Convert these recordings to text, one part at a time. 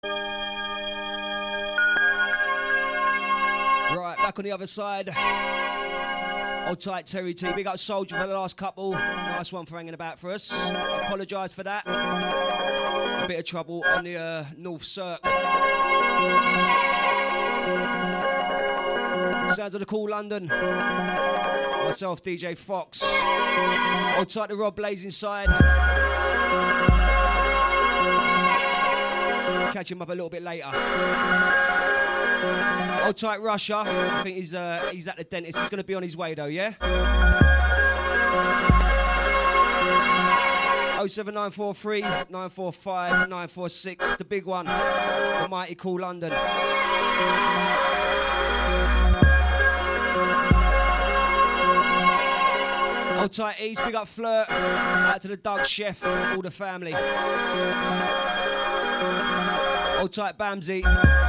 Right, back on the other side. Hold tight, Terry T. Big up Soldier for the last couple. Nice one for hanging about for us. I apologise for that. A bit of trouble on the North Cirque. Sounds of the Cool London. Myself, DJ Fox. Hold tight to Rob Blaze inside. Catch him up a little bit later. Hold tight, Russia. I think he's at the dentist. He's going to be on his way though, yeah? 07943 945 946. The big one. The mighty Cool London. Hold tight, East. Big up Flirt. Out to the Doug Chef. All the family. Hold tight, Bamsy.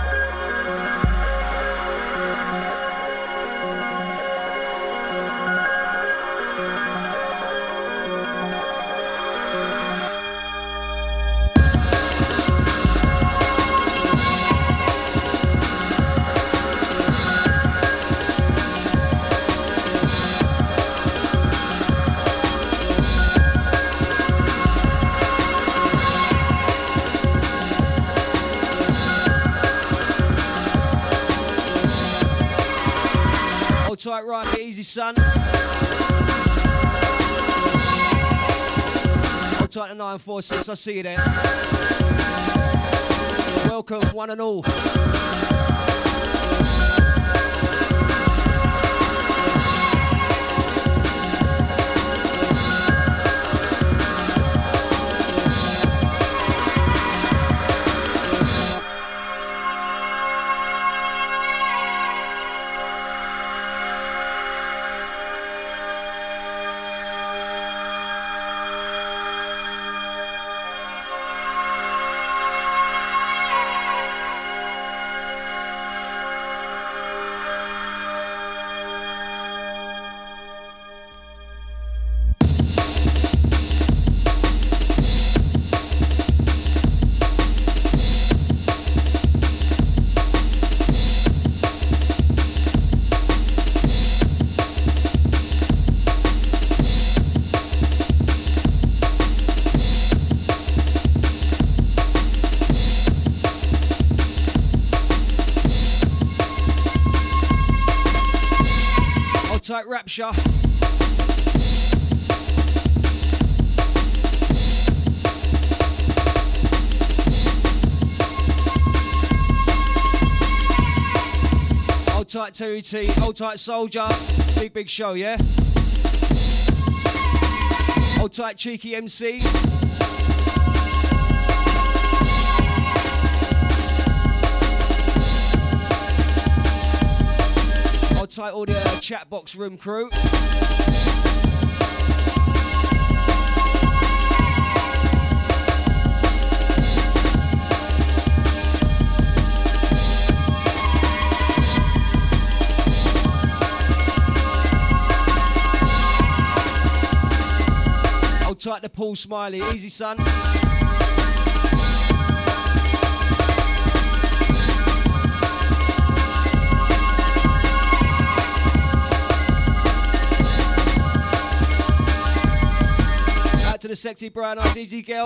Tight, right, get easy, son. Hold tight to 946, I see you there. Welcome, one and all. Tight Rapture. Hold tight Terry T, hold tight Soldier. Big show, yeah? Hold tight Cheeky MC. Hold tight all the chat box room crew. Hold tight to Paul Smiley, easy son. To the sexy brown eyes, easy girl.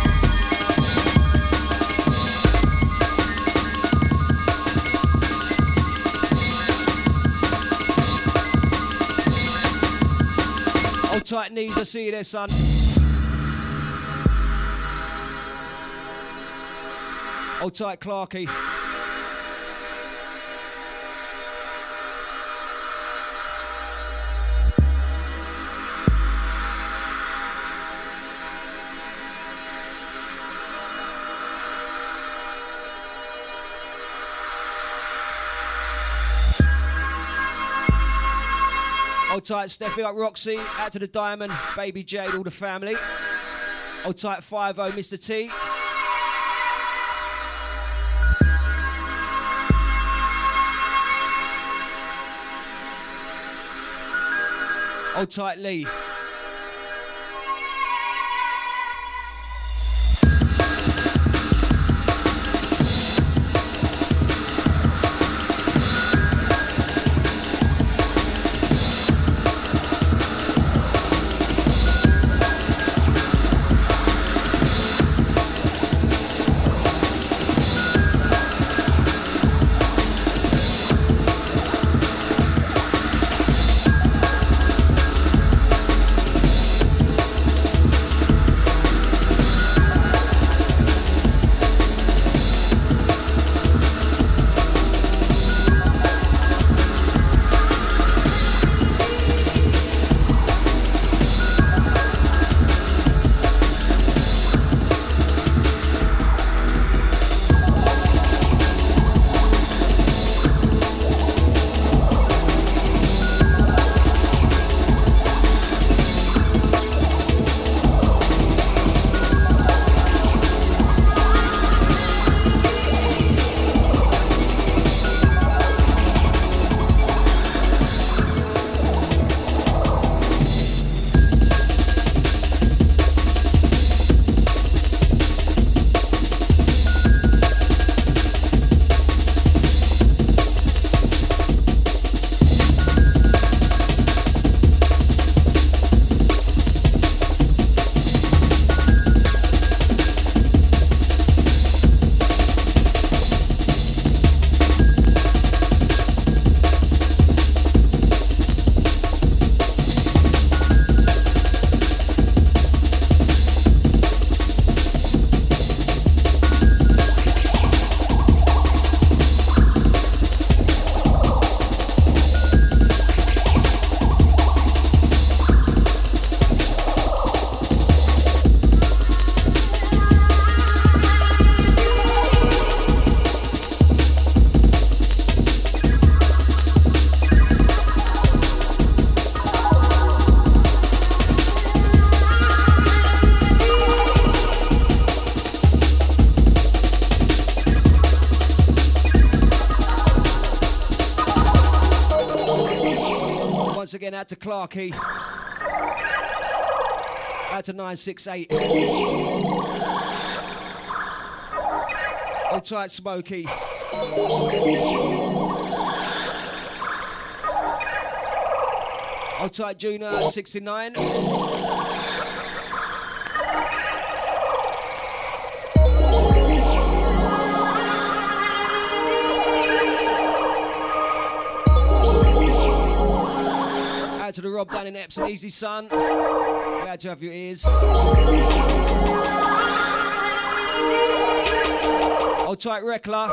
Hold tight knees, I see you there, son. Hold tight Clarky. Hold tight, Steffi, up Roxy, out to the Diamond, Baby Jade, all the family. Hold tight, 5-0, Mr. T. Hold tight, Lee. again, out to Clarkey. Out to 968. Hold tight, Smokey. Hold tight, Junior, 69. Out to the Rob down in Epsom, easy son. Glad to have your ears. Hold tight, Reckler.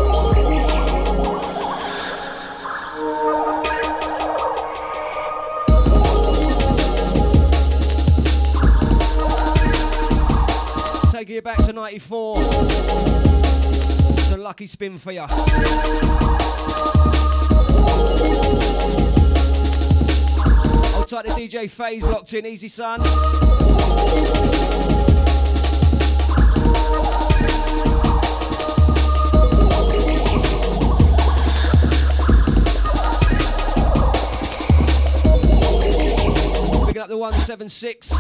Taking you back to 94. It's a lucky spin for you. Hold tight, the DJ Phase locked in, easy son. Picking up the 176.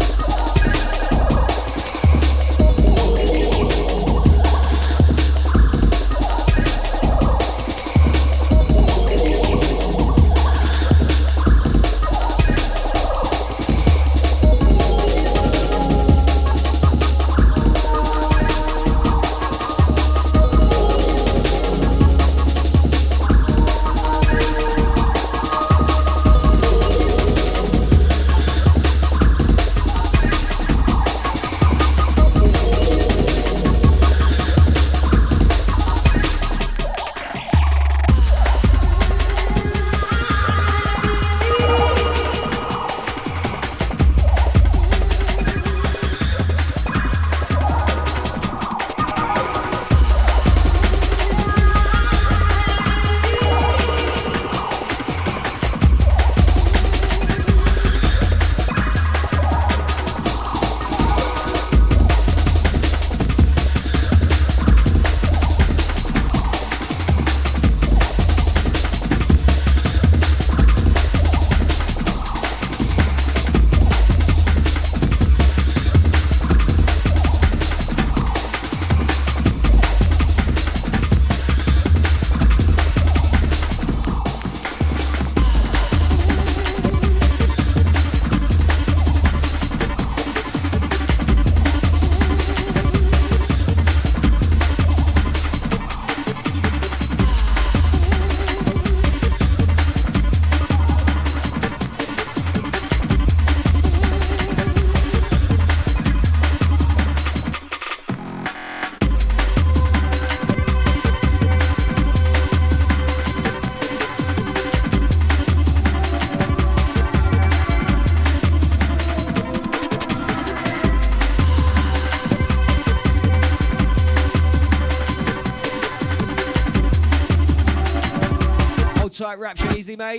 Tight, Rapture, easy, mate.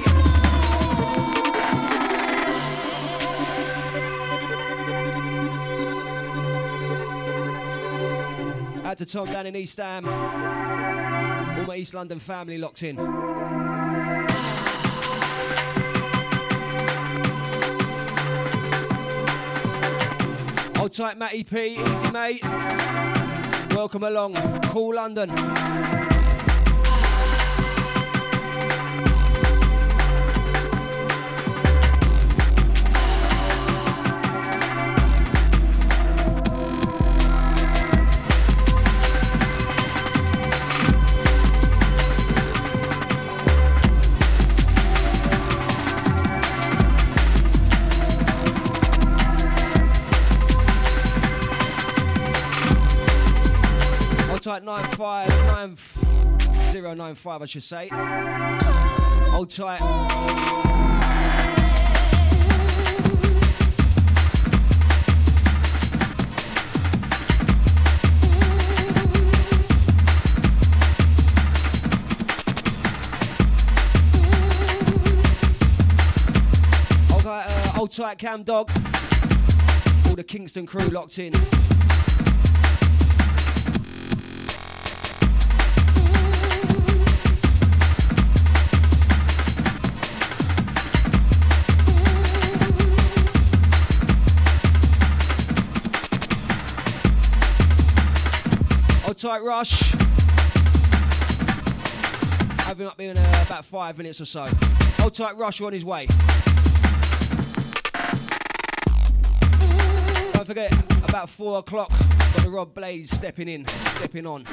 Out to Tom down in East Ham. All my East London family locked in. Hold tight, Matty P, easy, mate. Welcome along. Cool London. Tight 095, I should say. Hold tight. Hold tight, Cam Dog. All the Kingston crew locked in. tight, Rush. Have him up here in about 5 minutes or so. Hold tight, Rush, on his way. Don't forget, about 4 o'clock, got the Rob Blaze stepping on.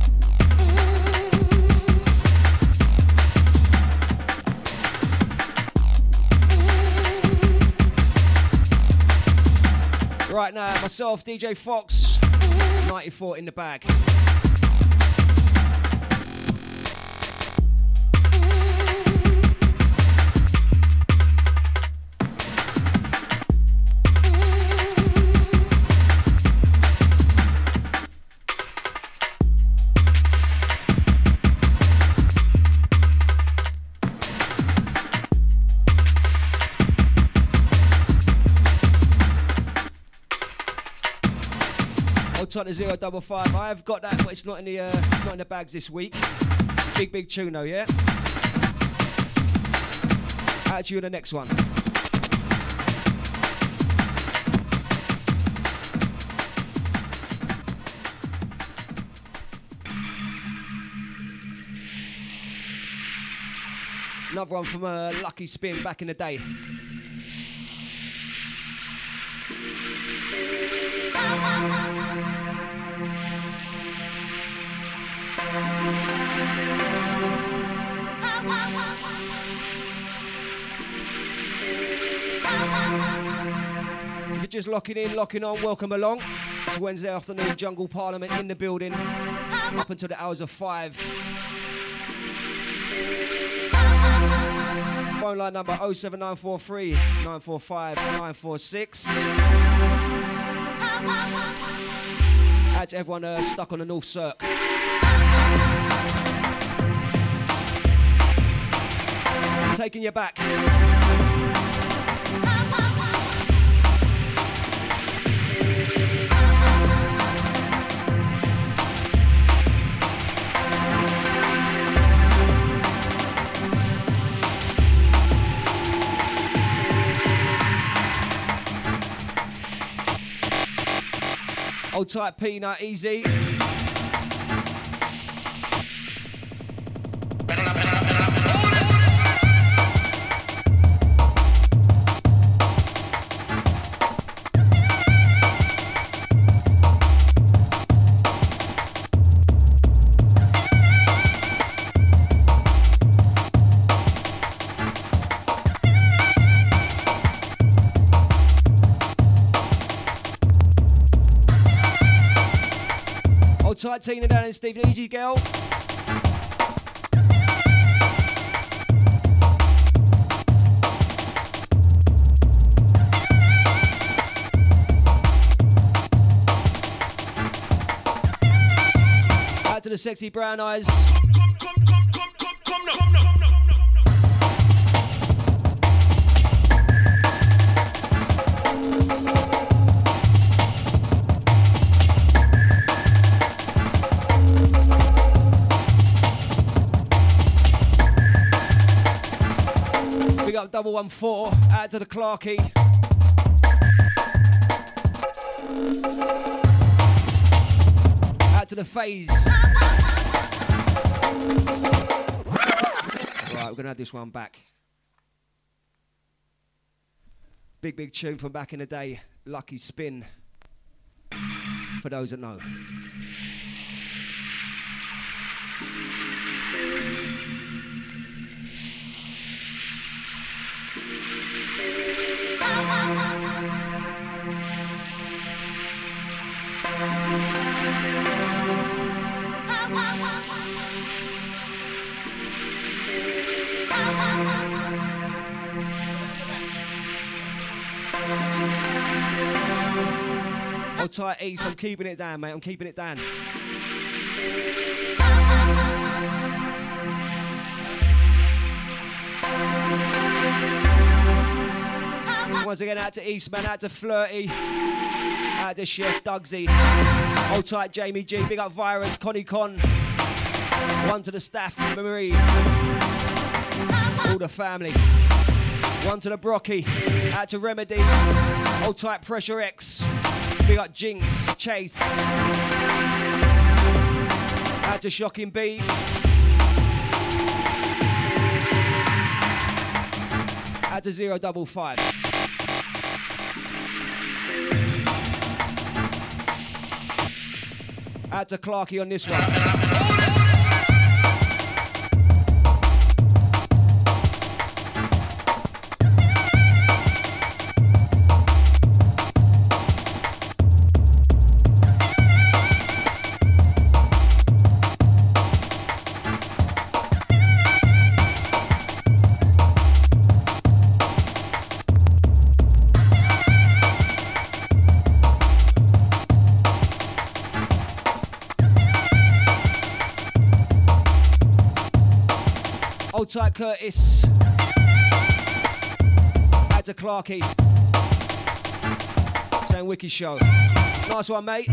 Right now, myself, DJ Fox, 94 in the bag. Top to 055. I have got that, but it's not in the bags this week. Big tune though, yeah. Out to you in the next one. Another one from Lucky Spin back in the day. If you're just locking on, welcome along. It's Wednesday afternoon, Jungle Parliament in the building, up until the hours of 5. Phone line number 07943 945 946. Out to everyone stuck on the North Cirque. Taking you back. Hold tight, Peanut, easy. Tight Tina down and Steve, easy girl. Out to the sexy brown eyes. Up 114, out to the Clarkie. Out to the Phase. Right, we're gonna have this one back. Big tune from back in the day, Lucky Spin. For those that know. Hold tight, East. I'm keeping it down, mate. I'm keeping it down. Once again, out to Eastman, out to Flirty, out to Chef Dugsy. Hold tight, Jamie G. Big up Virus, Connie Con. One to the staff, Marie. All the family. One to the Brocky, out to Remedy. Hold tight, Pressure X. Big up Jinx, Chase. Out to Shocking Beat. Out to 055. Out to Clarky on this one. Hold tight, Curtis. Out to Clarky. Saying Wiki Show. Nice one, mate.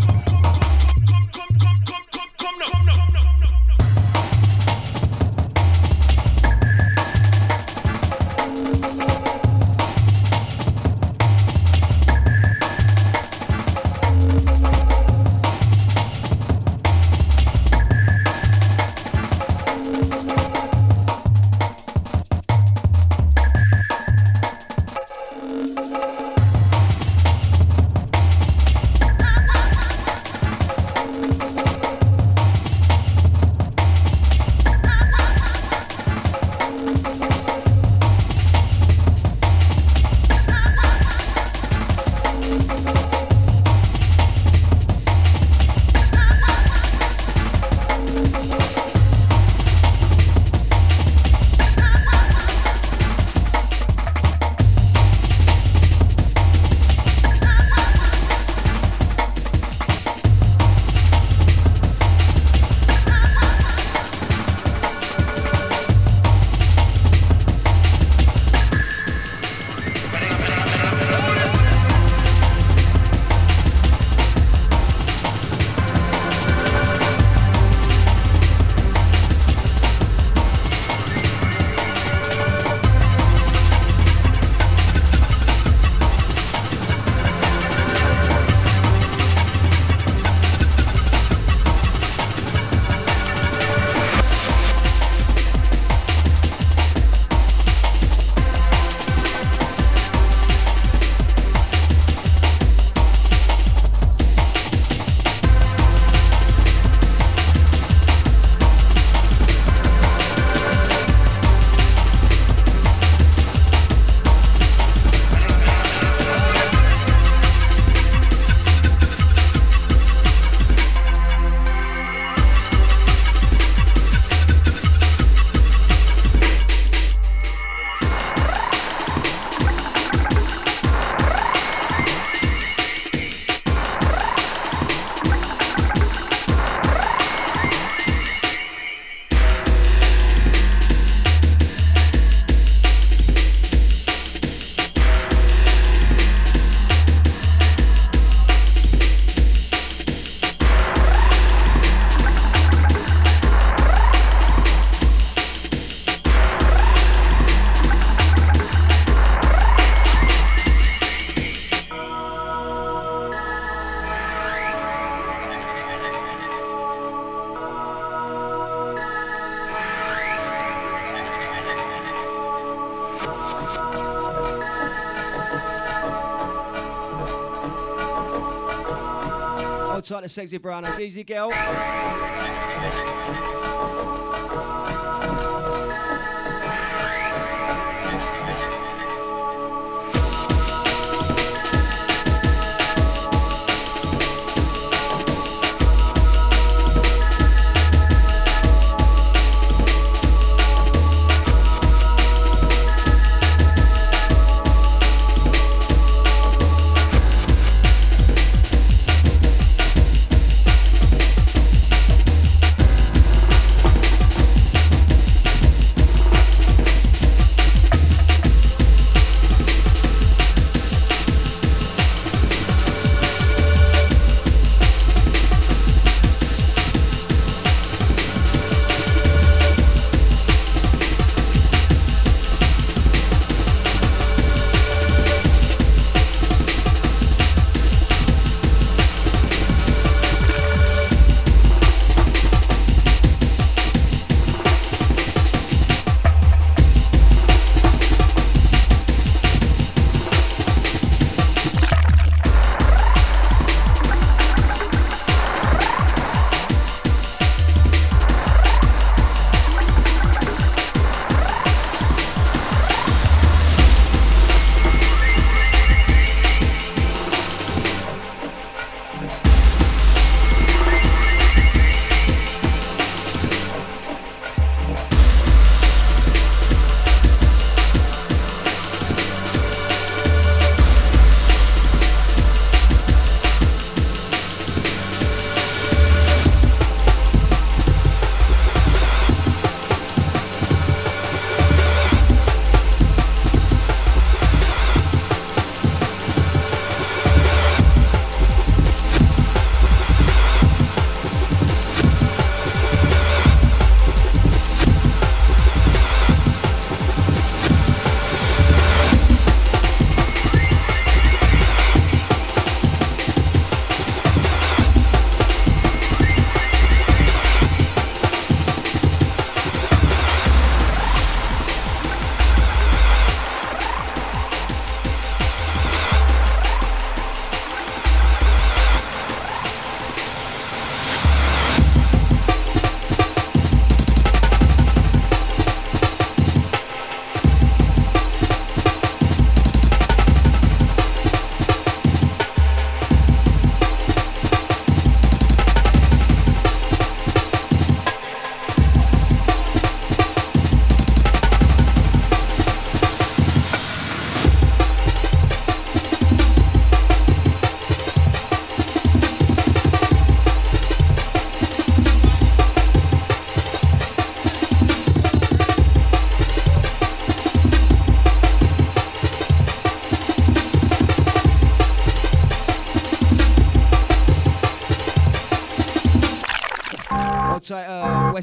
Tight to Sexy Brown, easy girl.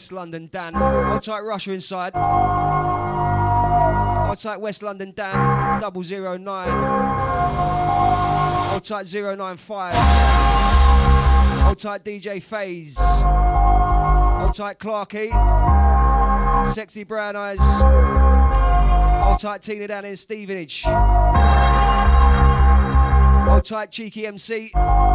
West London Dan. Hold tight Russia inside. Hold tight West London Dan 009. Hold tight 095. Hold tight DJ FaZe. Hold tight Clarky. Sexy Brown Eyes. Hold tight Tina down in Stevenage. Hold tight Cheeky MC.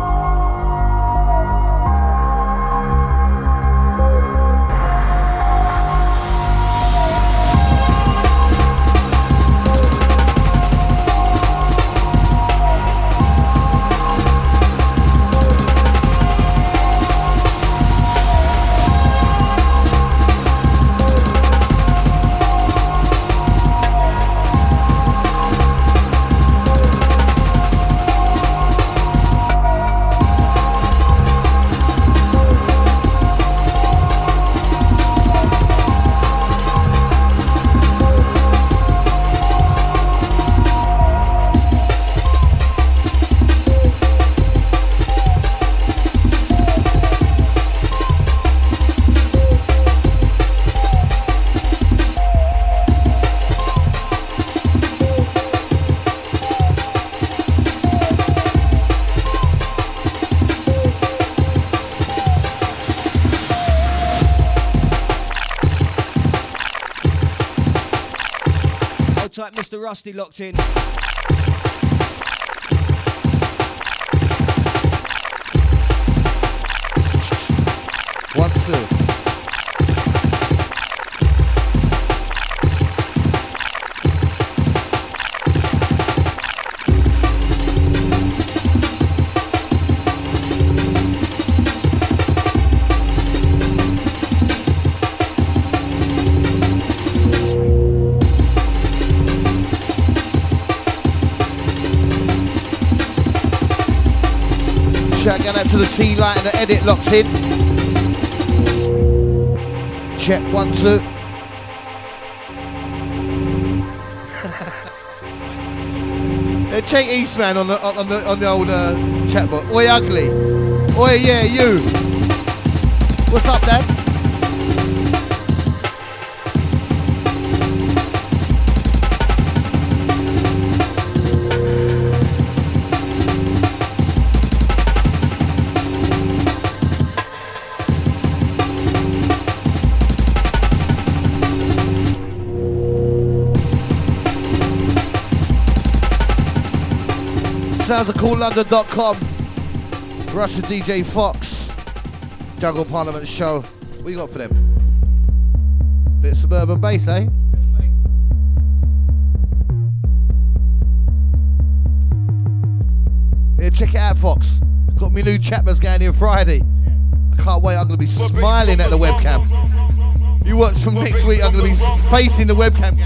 Mr. Rusty locked in. 1, 2. Shout out to the T-Light and the edit locked in. Check 1, 2. Check Eastman on the old chat box. Oi ugly. Oi yeah you. What's up, Dad? Sounds of CoolLondon.com. Russia DJ Fox. Jungle Parliament show. What you got for them? Bit of suburban bass, eh? Yeah, check it out, Fox. Got me new chapters going in Friday. I can't wait. I'm going to be smiling at the webcam. You watch from next week. I'm going to be facing the webcam.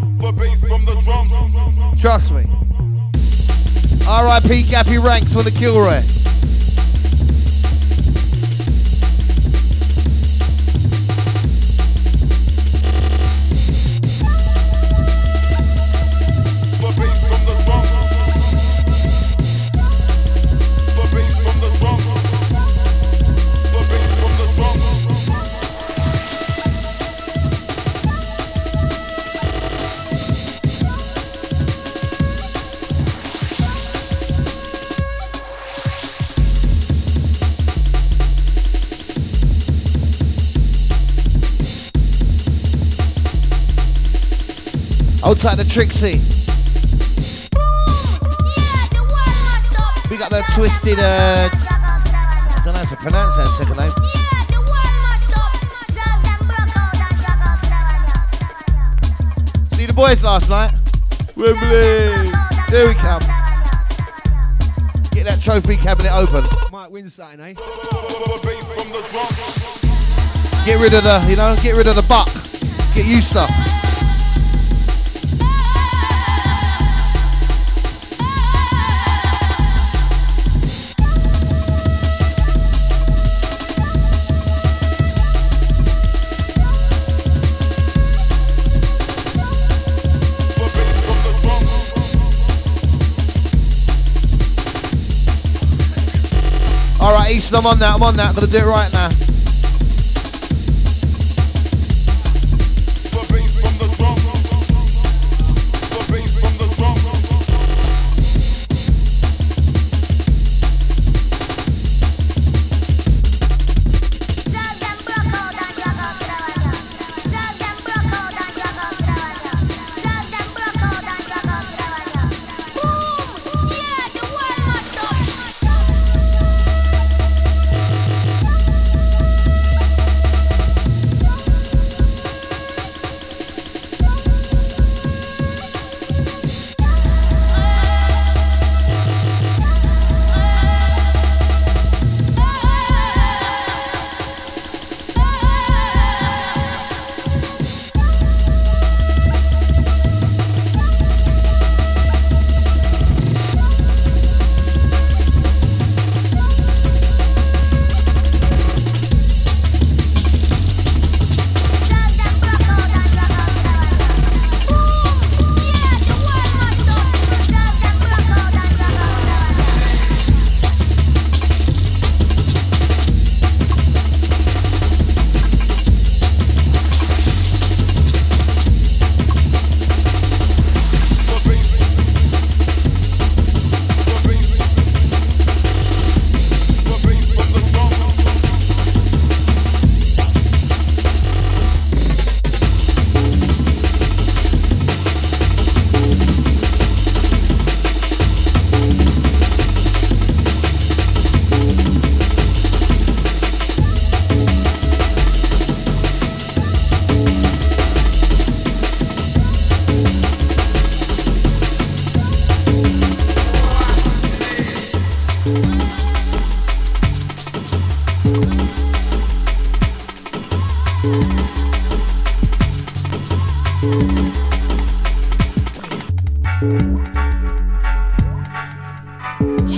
Trust me. R.I.P. Gappy Ranks for the Kilroy. Hold tight to Trixie. We got the twisted, I don't know how to pronounce that second name. See the boys last night? Wembley! Here we come. Get that trophy cabinet open. Might win something, eh? Get rid of the, get rid of the buck. Get used to. Alright, Easton, I'm on that, I'm gonna do it right now.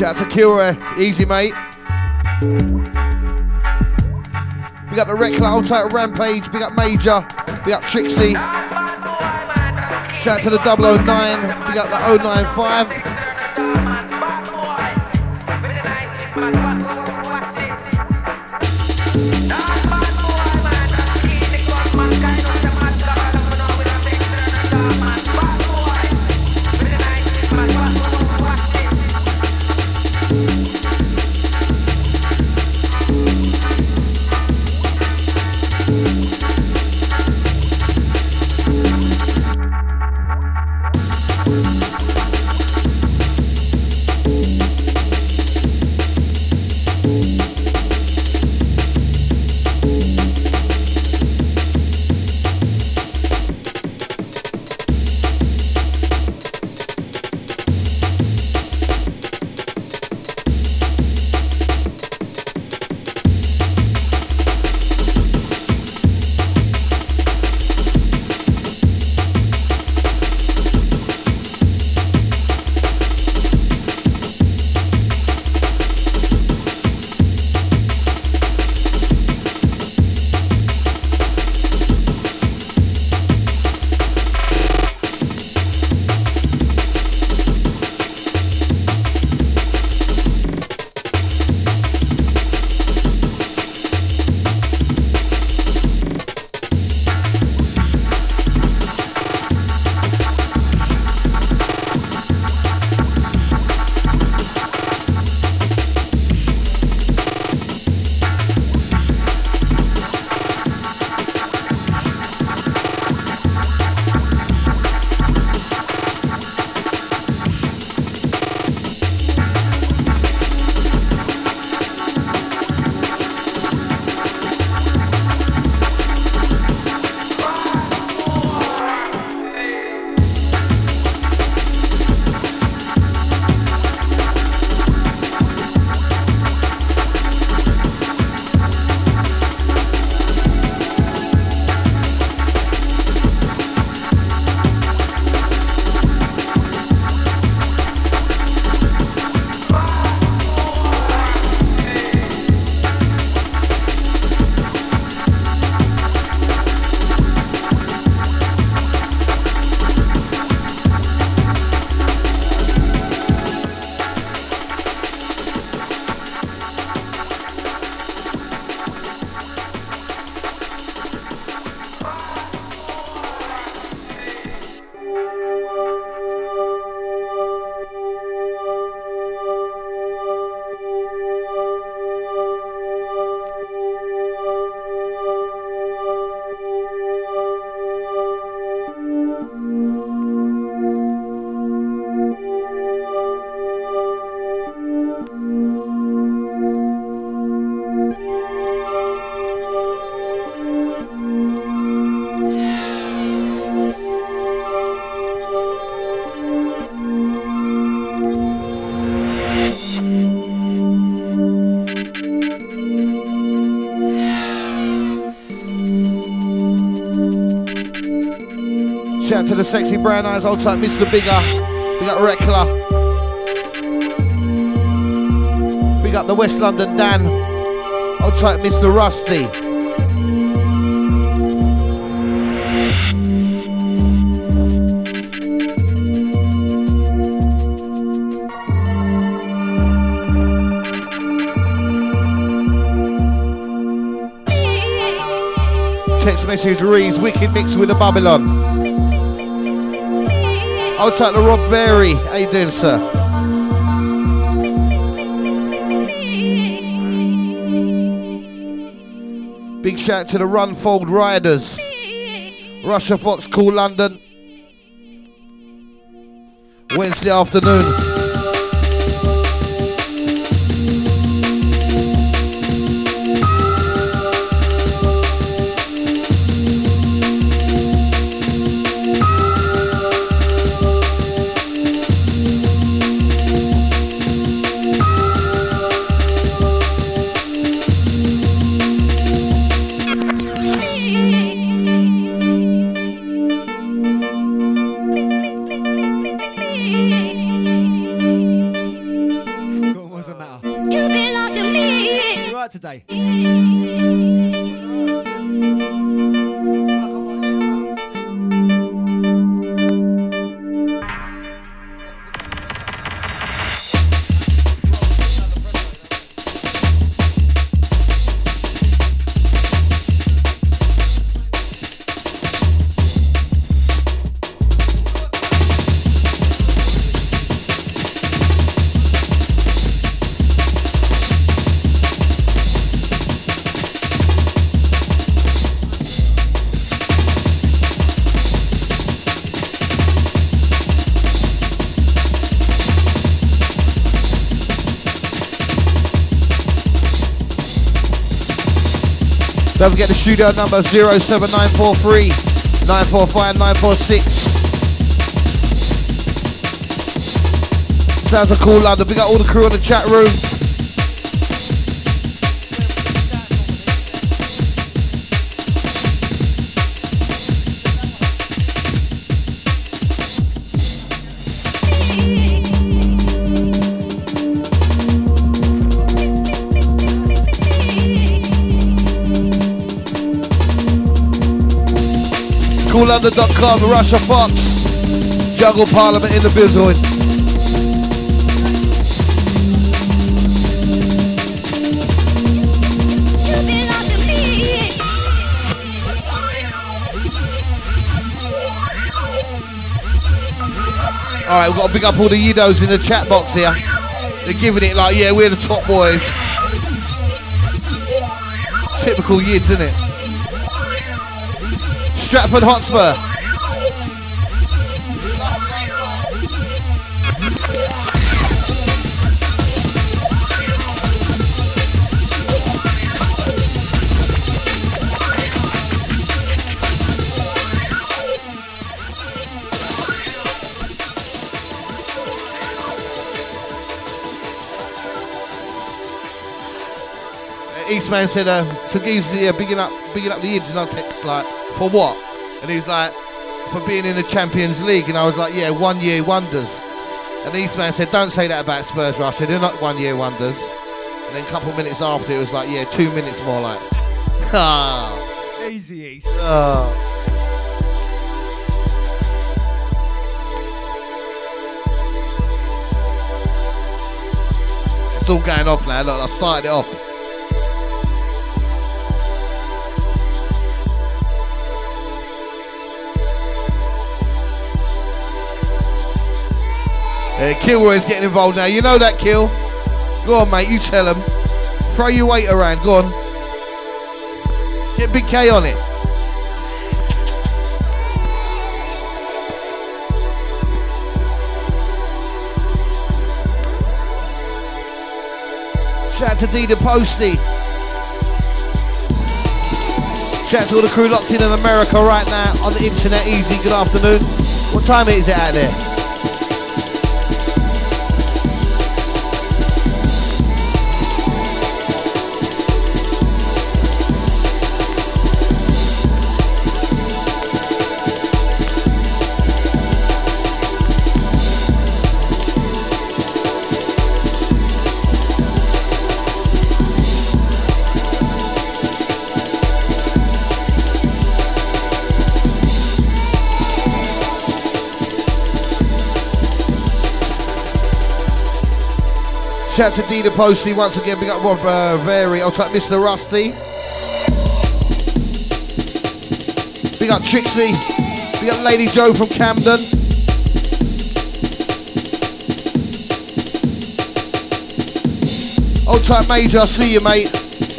Shout out to Kilroy, easy mate. We got the Rekla, Old Tight Rampage, big up Major, big up Trixie. Shout out to the 009, big up the 095. Shout out to the sexy brown eyes, old type Mr. Bigger. We got Rekla. We got the West London Dan. Old type Mr. Rusty. Text message reads, wicked mix with the Babylon. I'll take the Rob Berry. How you doing, sir? Big shout out to the Runfold Riders. Russia Fox Call London. Wednesday afternoon. Don't forget the studio number 07943 945 946. Sounds of cool London. We got all the crew in the chat room. CoolLondon.com, Russia Fox, Jungle Parliament in the Bizoid. Alright, we've got to pick up all the Yidos in the chat box here. They're giving it like, yeah, we're the top boys. Typical Yids, isn't it? Stratford Hotspur. Eastman said, so Gee's bigging up the Yids, and I text like, for what? And he's like, for being in the Champions League. And I was like, yeah, 1 year wonders. And Eastman said, don't say that about Spurs, Rush. They're not 1 year wonders. And then a couple of minutes after, it was like, yeah, 2 minutes more like. Easy East. It's all going off now. Look, I started it off. Kilroy's getting involved now. You know that, Kill. Go on, mate. You tell him. Throw your weight around. Go on. Get Big K on it. Shout out to Dee the Posty. Shout out to all the crew locked in America right now on the internet. Easy. Good afternoon. What time is it out there? Shout out to Dee the Posty once again. Big up Rob Vary. I'll take Mr. Rusty. Big up Trixie. Big up Lady Joe from Camden. Old type Major, I see you, mate.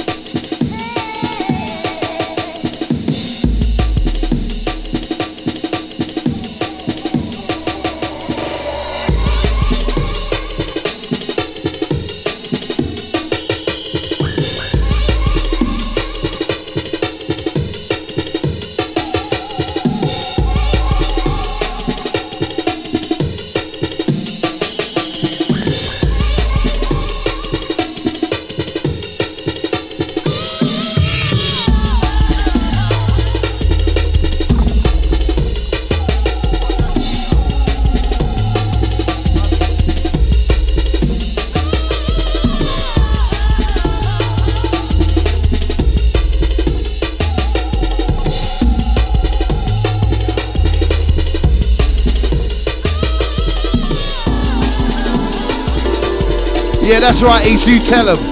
Yeah, that's right, East, you tell them.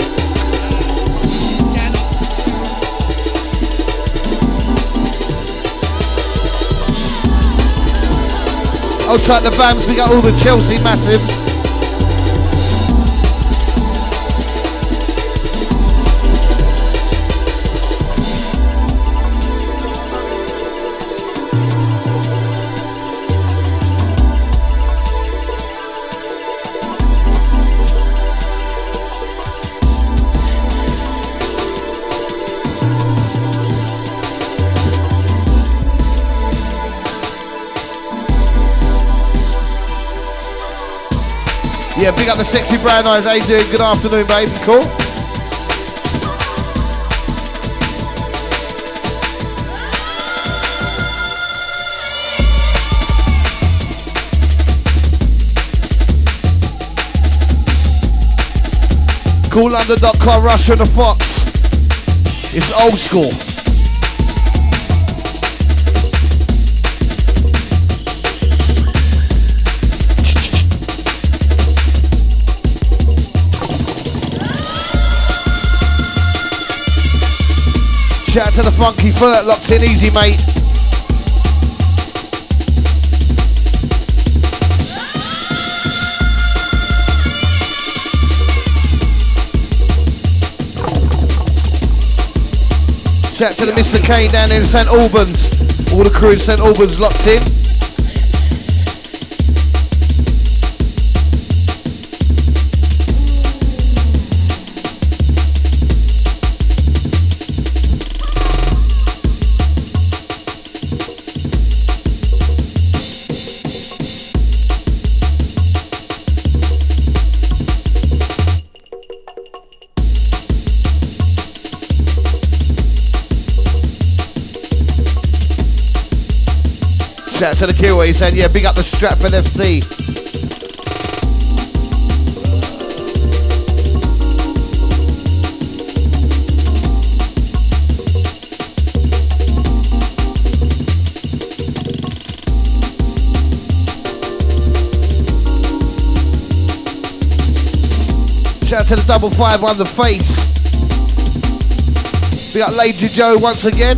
Outside the Bams, we got all the Chelsea massive. Yeah, big up the Sexy Brown Eyes. How you doing? Good afternoon, baby. Cool. CoolLondon.com, Russia and the Fox. It's old school. Shout out to the Funky Flirt, locked in easy, mate. Shout out to the Mr. Kane down in St Albans. All the crew in St Albans locked in. Shout out to the Kiwi, he's saying, yeah, big up the Stratford FC. Shout out to the 55 on the face. Big up Lady Joe once again.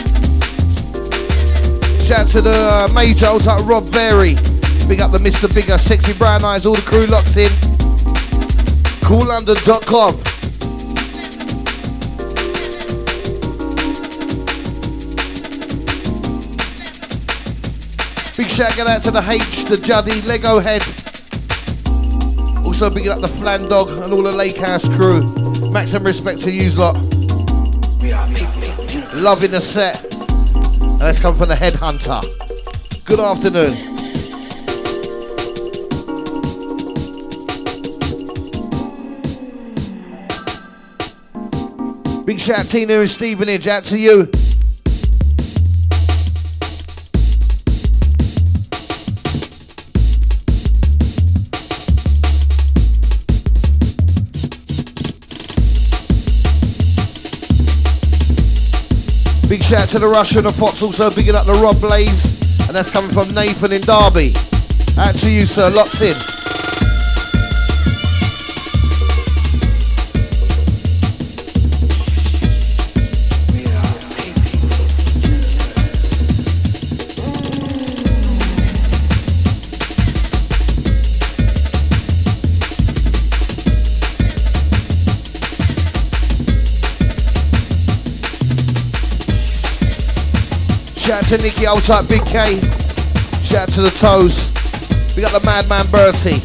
Shout out to the Major, old type Rob Berry. Big up the Mr. Bigger, Sexy Brown Eyes, all the crew locked in. CoolLondon.com. Big shout out to the H, the Juddy, Lego Head. Also big up the Flan Dog and all the Lake House crew. Maximum respect to yous lot. Loving the set. And let's come from the Headhunter. Good afternoon. Big shout out Tina and Stevenage, out to you. Big shout out to the Russia and the Fox, also bigging up the Rob Blaze, and that's coming from Nathan in Derby. Out to you, sir, locked in. Shout out to Nicky, old type Big K. Shout out to the Toes. We got the Madman Bertie.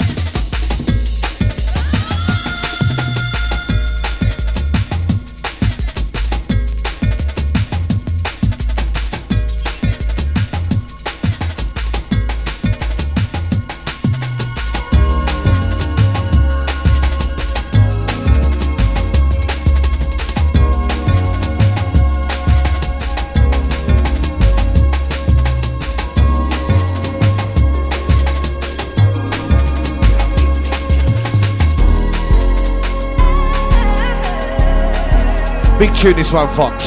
Big tune this one, Fox.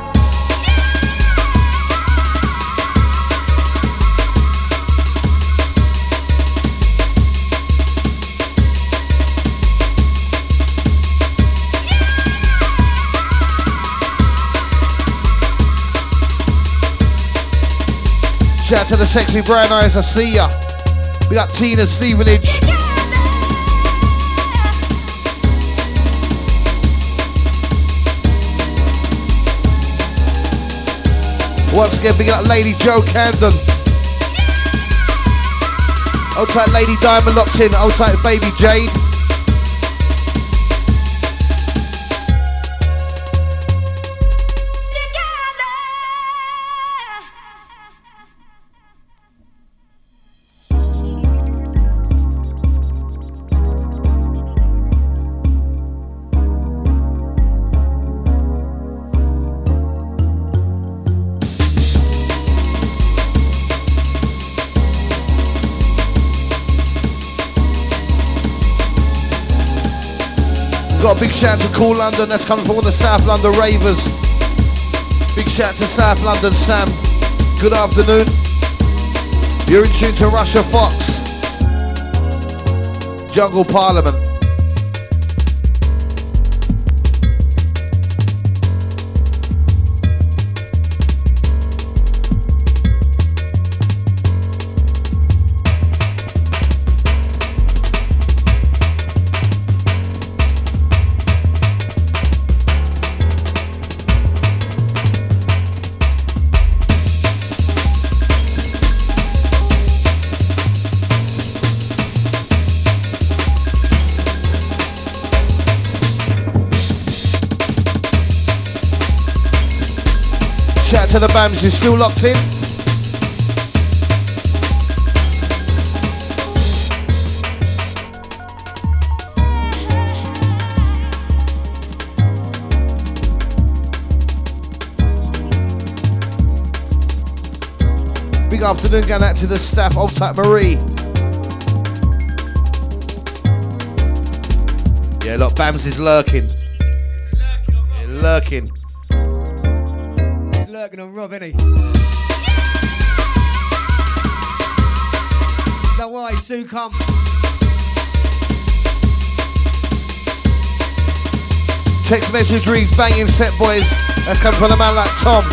Shout out to the Sexy Brown Eyes, I see ya. We got Tina Stevenage. Once again, big up Lady Joe Camden. Old tight Lady Diamond locked in. Old tight Baby Jade. Got a big shout to Cool London, that's coming from all the South London ravers. Big shout to South London Sam. Good afternoon. You're in tune to Russia Fox. Jungle Parliament. To the BAMs, you're still locked in. Big afternoon going out to the staff, Old Type Marie. Yeah, look, BAMs is lurking. Yeah, lurking. Lurking on Rob, isn't he? Don't worry, Sue come. Text message reads banging set boys. That's coming from a man like Tom.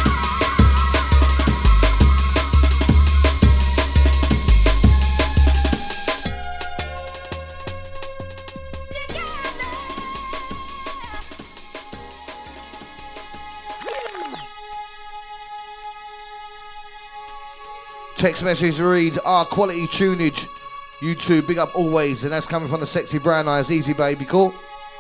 Text message read, quality tunage, YouTube, big up always, and that's coming from the Sexy Brown Eyes, easy baby, cool.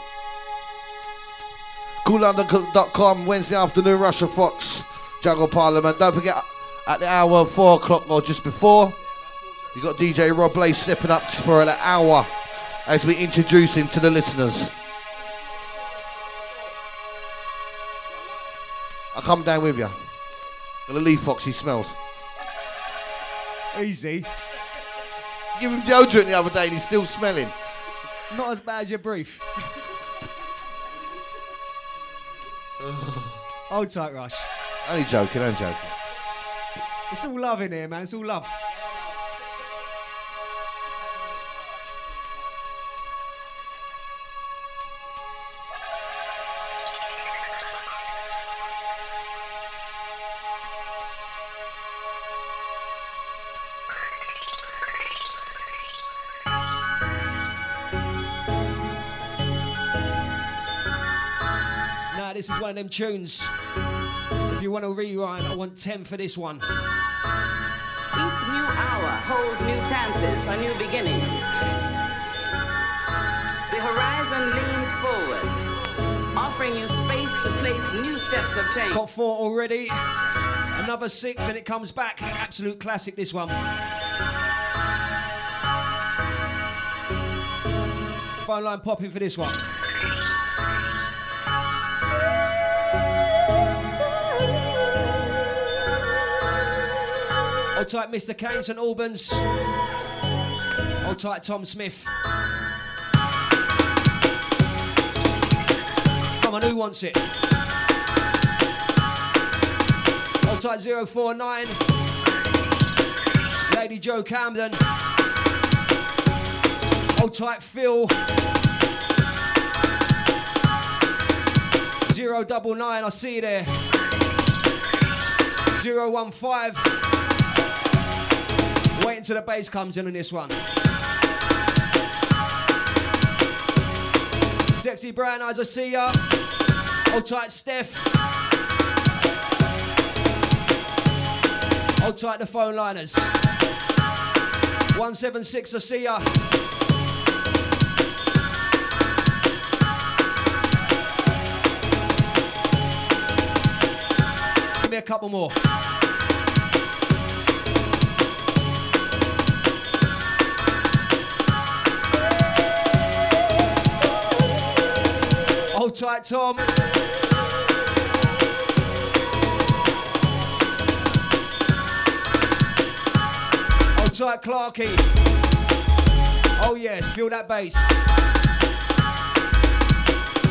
CoolLondon.com, Wednesday afternoon, Russia Fox, Jungle Parliament. Don't forget, at the hour, 4 o'clock or just before, you got DJ Rob Blaze stepping up for an hour as we introduce him to the listeners. I'll come down with you. Gonna leave Foxy smells. Easy. Give him deodorant the other day and he's still smelling. Not as bad as your brief. Hold tight, Rush. Only joking, I'm joking. It's all love in here, man. It's all love. This is one of them tunes. If you want to rewind, I want 10 for this one. Each new hour holds new chances for new beginnings. The horizon leans forward, offering you space to place new steps of change. Got 4 already. Another 6 and it comes back. Absolute classic, this one. Phone line popping for this one. Hold tight, Mr. Kane, St Albans. Hold tight, Tom Smith. Come on, who wants it? Hold tight, 049. Lady Joe Camden. Hold tight, Phil. 099, I see you there. 015. Wait until the bass comes in on this one. Sexy Brown Eyes, I see ya. Hold tight, Steph. Hold tight, the phone liners. 176, I see ya. Give me a couple more. Hold tight, Tom. Hold tight, Clarky. Oh yes, feel that bass.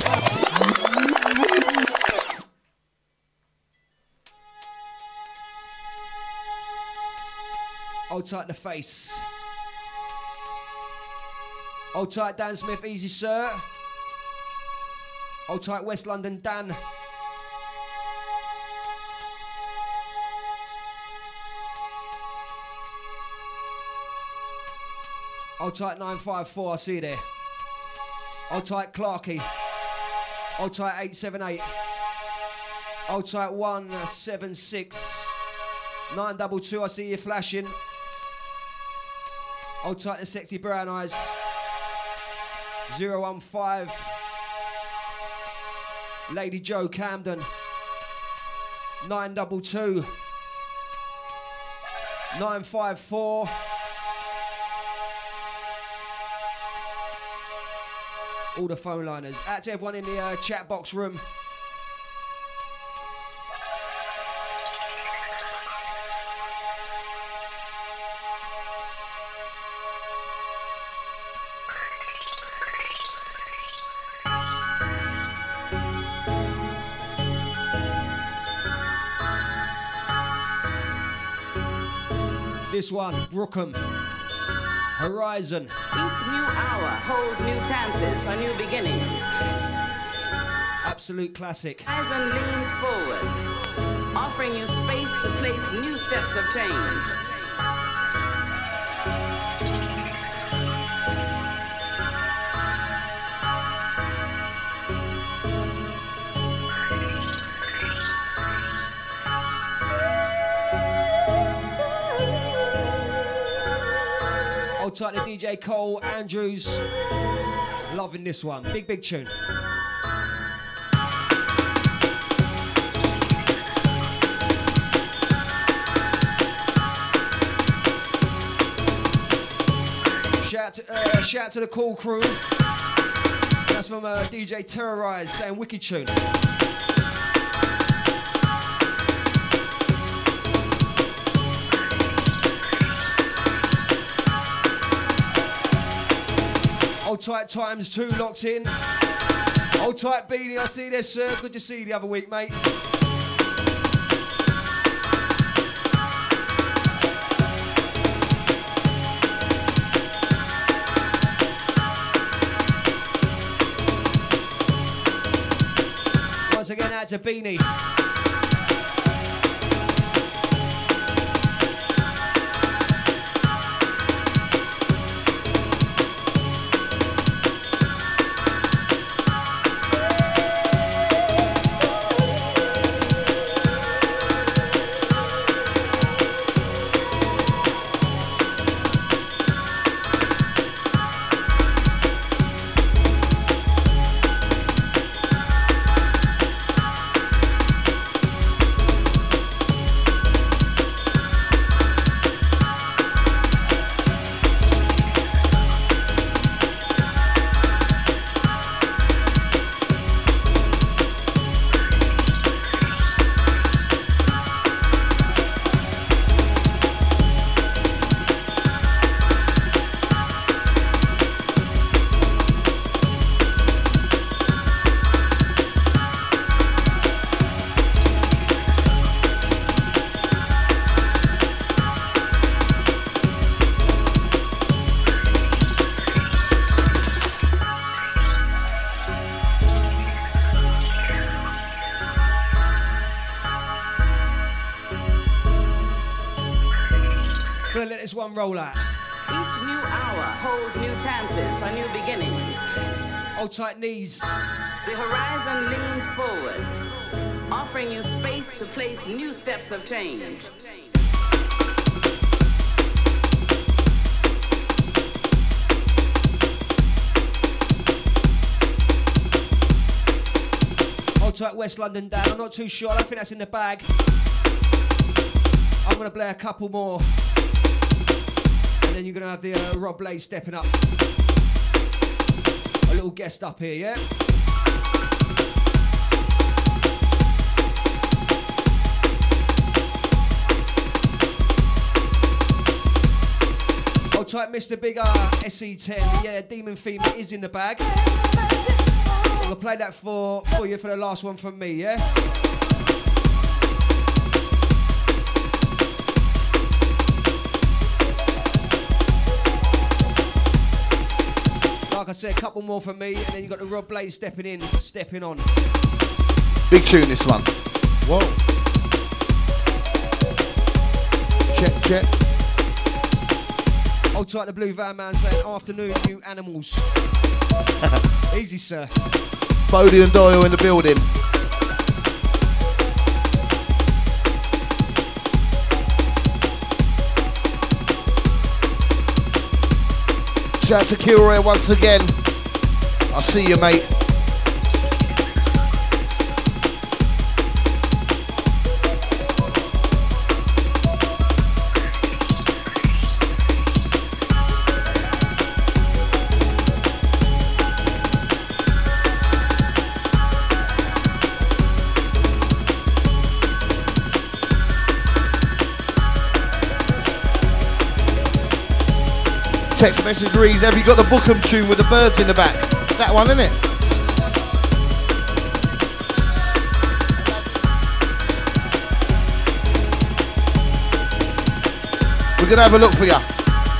Hold tight the face. Hold tight Dan Smith, easy sir. Hold tight West London Dan. Hold tight 954, I see you there. Hold tight Clarky. Hold tight 878. Hold tight 176. 922, I see you flashing. Hold tight the sexy brown eyes. 015. Lady Joe Camden. 922. 954. All the phone liners. Out to everyone in the chat box room. This one, Brookham, Horizon. Each new hour holds new chances for new beginnings. Absolute classic. Horizon leans forward, offering you space to place new steps of change. Hold tight to DJ Cole Andrews. Loving this one. Big, big tune. Shout out to the Cool Crew. That's from DJ Terrorize saying wicked tune. Hold tight times 2 locked in. Hold tight Beanie, I see this sir. Good to see you the other week, mate. Once again, out to Beanie. Gonna let this one roll out. Each new hour holds new chances for new beginnings. Hold tight knees. The horizon leans forward, offering you space to place new steps of change. Hold tight West London down. I'm not too sure. I don't think that's in the bag. I'm gonna play a couple more. And then you're gonna have the Rob Blaze stepping up. A little guest up here, yeah? Hold tight Mr. Bigger, SE10. Yeah, Demon Theme is in the bag. I'll play that for you for the last one from me, yeah? Like I said, a couple more from me, and then you got the Rob Blaze stepping on. Big tune, this one. Whoa. Check. Hold tight, the Blue Van Man saying, afternoon, you animals. Easy, sir. Bodie and Doyle in the building. Shout out to Kilroy once again. I'll see you, mate. Text message reads, have you got the Bookham tune with the birds in the back? That one, isn't it? We're going to have a look for you.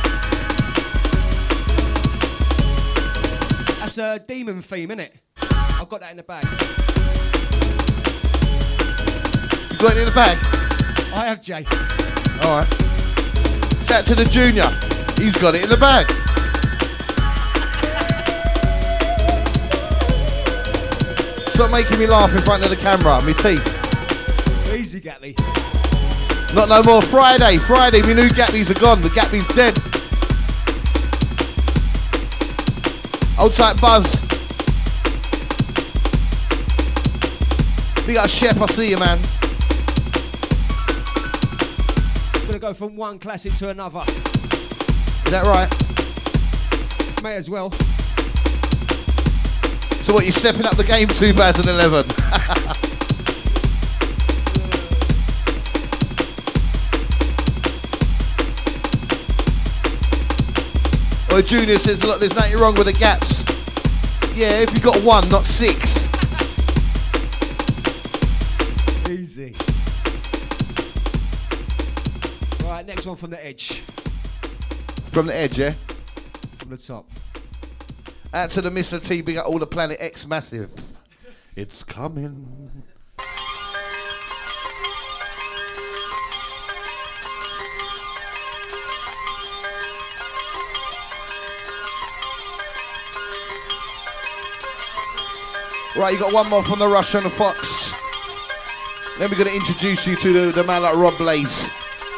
That's a demon theme, innit? I've got that in the bag. You got it in the bag? I have, Jay. Alright. Shout out to the Junior. He's got it in the bag. Stop making me laugh in front of the camera, me teeth. Easy, Gatley. Not no more. Friday, my new Gatleys are gone. The Gatleys dead. Hold tight, Buzz. Big up Shep, I see you, man. Gonna go from one classic to another. Is that right? May as well. So what, you stepping up the game 2011? Well, Junior says, look, there's nothing wrong with the gaps. Yeah, if you got one, not six. Easy. Right, next one from the edge. From the edge, yeah? From the top. Out to the Mr. T, big up all the Planet X Massive. It's coming. Right, you got one more from the Russian Fox. Then we're going to introduce you to the man like Rob Blaze.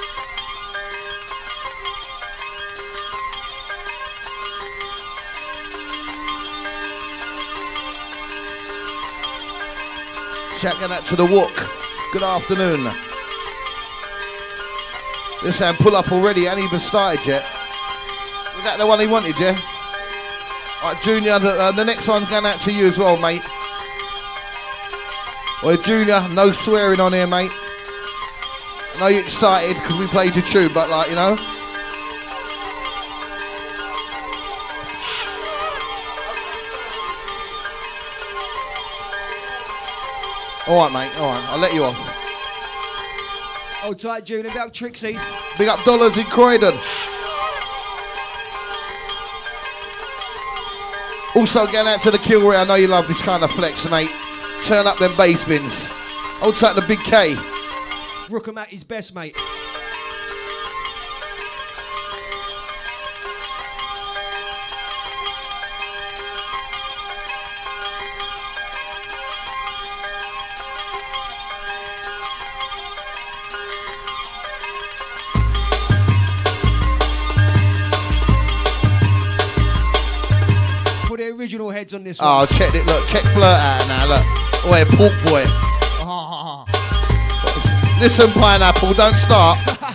Shouting out to the Walk. Good afternoon. This hand pull up already, ain't even started yet. Was that the one he wanted, yeah? Alright, Junior, the next one's going out to you as well, mate. Well, Junior, no swearing on here, mate. I know you're excited because we played your tune, but like, you know. Alright, mate, alright, I'll let you off. Hold tight, Junior. Big up Trixie. Big up Dollars in Croydon. Also, going out to the Kilroy, I know you love this kind of flex, mate. Turn up them bass bins. Hold tight the Big K. Rookham at his best, mate. Put the original heads on this one. Oh, check it, look, check Flirt out now, look. Oh, yeah, Pork Boy. Oh. Listen, Pineapple, don't start.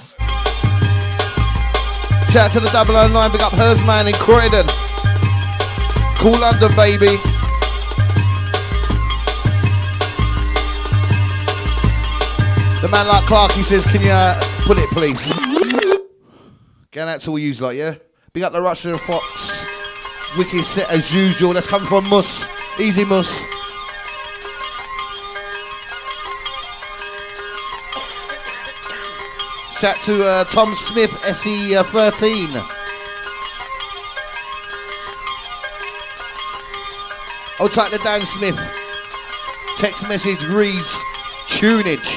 Shout out to the 009, big up Hersman in Croydon. Cool London, baby. The man like Clark, he says, can you put it, please? Going out to all yous, like, yeah? Big up the Russian Fox. Wicked set as usual. That's coming from Mus. Easy Mus. Shout to Tom Smith, SE13. Hold tight to Dan Smith. Text message reads tunage.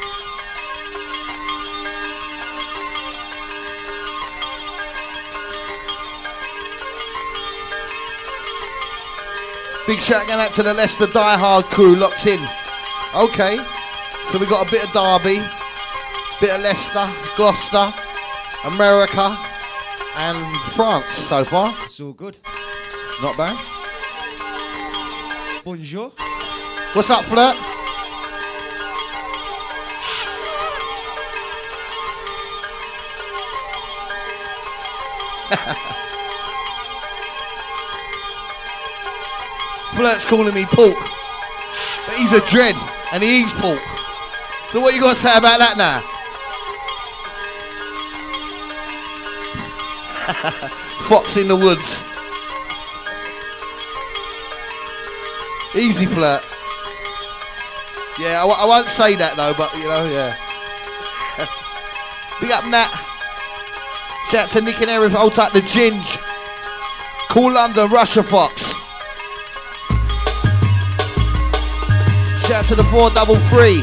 Big shout going out to the Leicester Die Hard crew locked in. Okay, so we got a bit of Derby, bit of Leicester, Gloucester, America, and France so far. It's all good. Not bad. Bonjour. What's up, Flirt? Flirt's calling me pork, but he's a dread and he eats pork. So what you got to say about that now? Fox in the woods. Easy, Flirt. Yeah, I won't say that though, but you know, yeah. Big up Nat. Shout out to Nick and Eric, hold tight the Ginge. Cool London, Russia Fox. Shout out to the 433.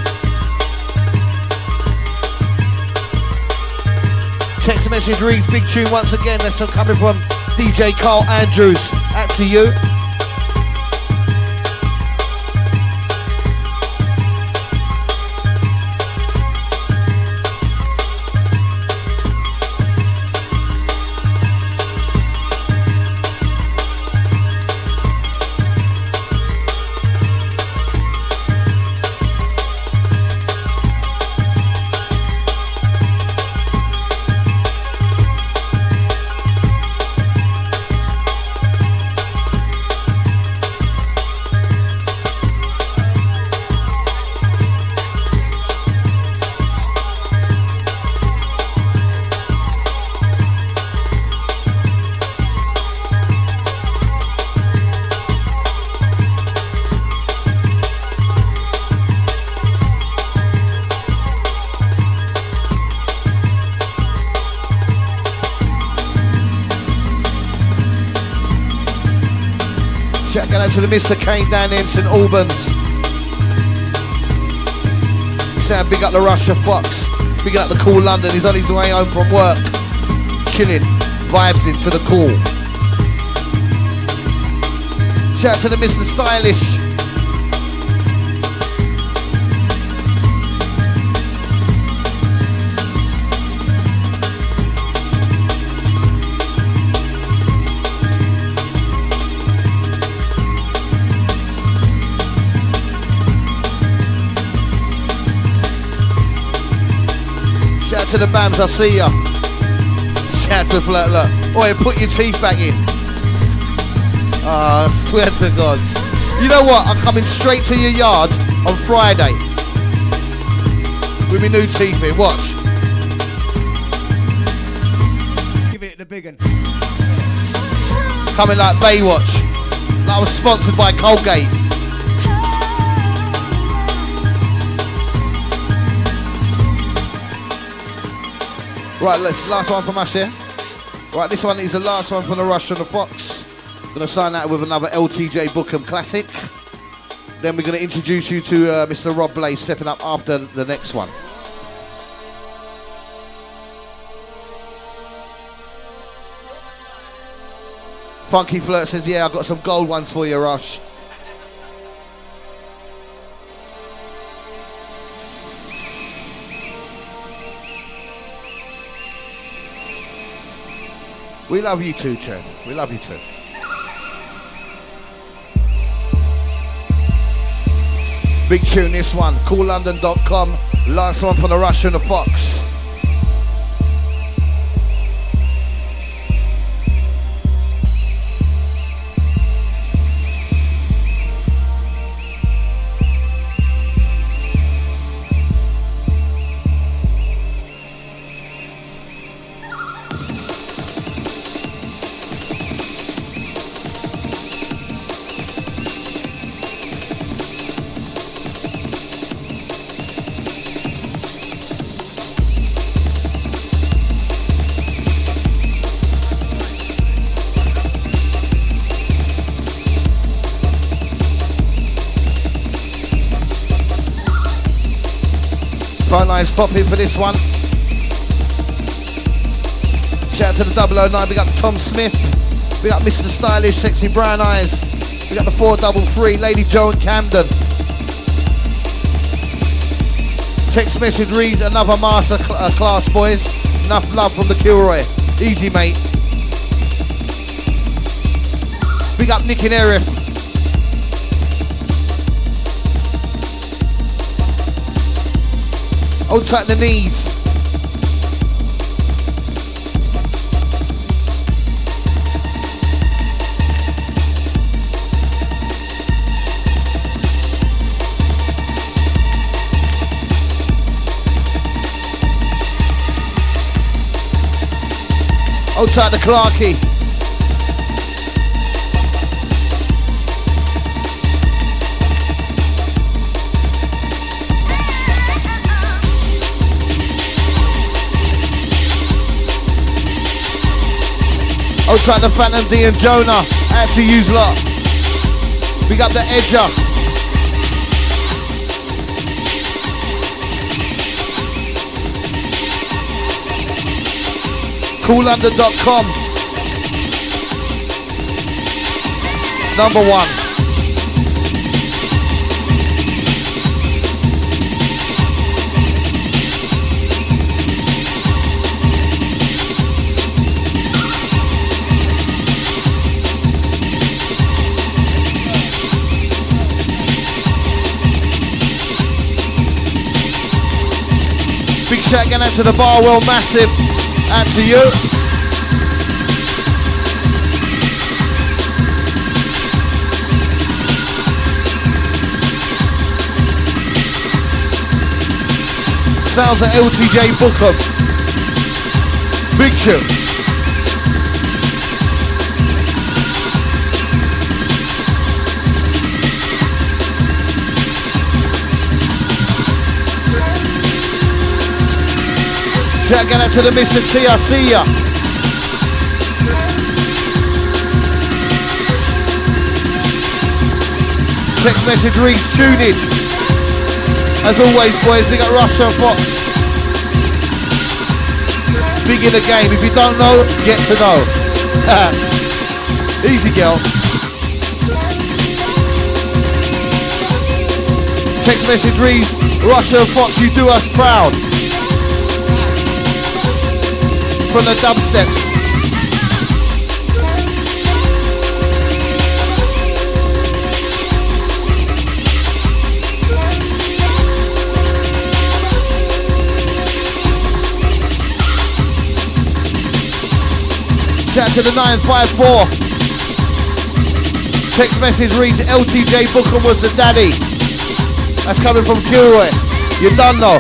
Text message reads, big tune once again. That's coming from DJ Carl Andrews. Out to you. Shout out to the Mr. Kane down there in St Albans. Sound big up the Russia Fox. Big up the Cool London. He's on his way home from work. Chilling. Vibes into the cool. Shout out to the Mr. Stylish. To the Bams, I see ya. Shout to Flirt, look. Oi, put your teeth back in. I swear to God. You know what? I'm coming straight to your yard on Friday. With my new teeth in. Watch. Give it the big one. Coming like Baywatch. Like I was sponsored by Colgate. Right, let's last one from us here. Right, this one is the last one from the Rush and the Fox. Gonna sign out with another LTJ Bookham classic. Then we're gonna introduce you to Mr. Rob Blaze stepping up after the next one. Funky Flirt says, yeah, I've got some gold ones for you, Rush. We love you too, Trev. We love you too. Big tune, this one. CoolLondon.com. Last one from the Rush and the Fox. Phone lines popping for this one. Shout out to the 009, big up Tom Smith. Big up Mr. Stylish, Sexy Brown Eyes. Big up the 433, Lady Joe and Camden. Text message reads, another master class, boys. Enough love from the Kilroy. Easy, mate. Big up Nick and Erif. Hold tight the knees. Hold tight the Clarkie. Hold tight the Phantom D and Jonah. Out to use lot. Big up the Edger. Coollondon.com. Number 1. Big shout going out to the Barwell Massive. Out to you. Sounds at LTJ Bookham. Big tune. Shout out to the Mr. T, I see ya. Text message reads tunage. As always, boys, big up Russia and Fox. Big in the game. If you don't know, get to know. Easy, girl. Text message reads, Russia and Fox, you do us proud. From the dubsteps. Shout out to the 954. Text message reads, LTJ Bookham was the daddy. That's coming from Kilroy. You done know.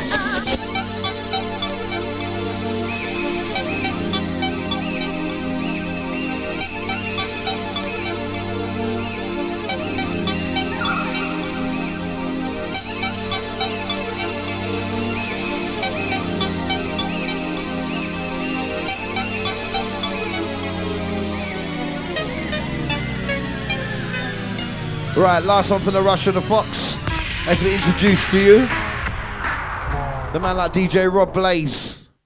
Right, last one from the Rush and the Fox. As we introduce to you, the man like DJ Rob Blaze.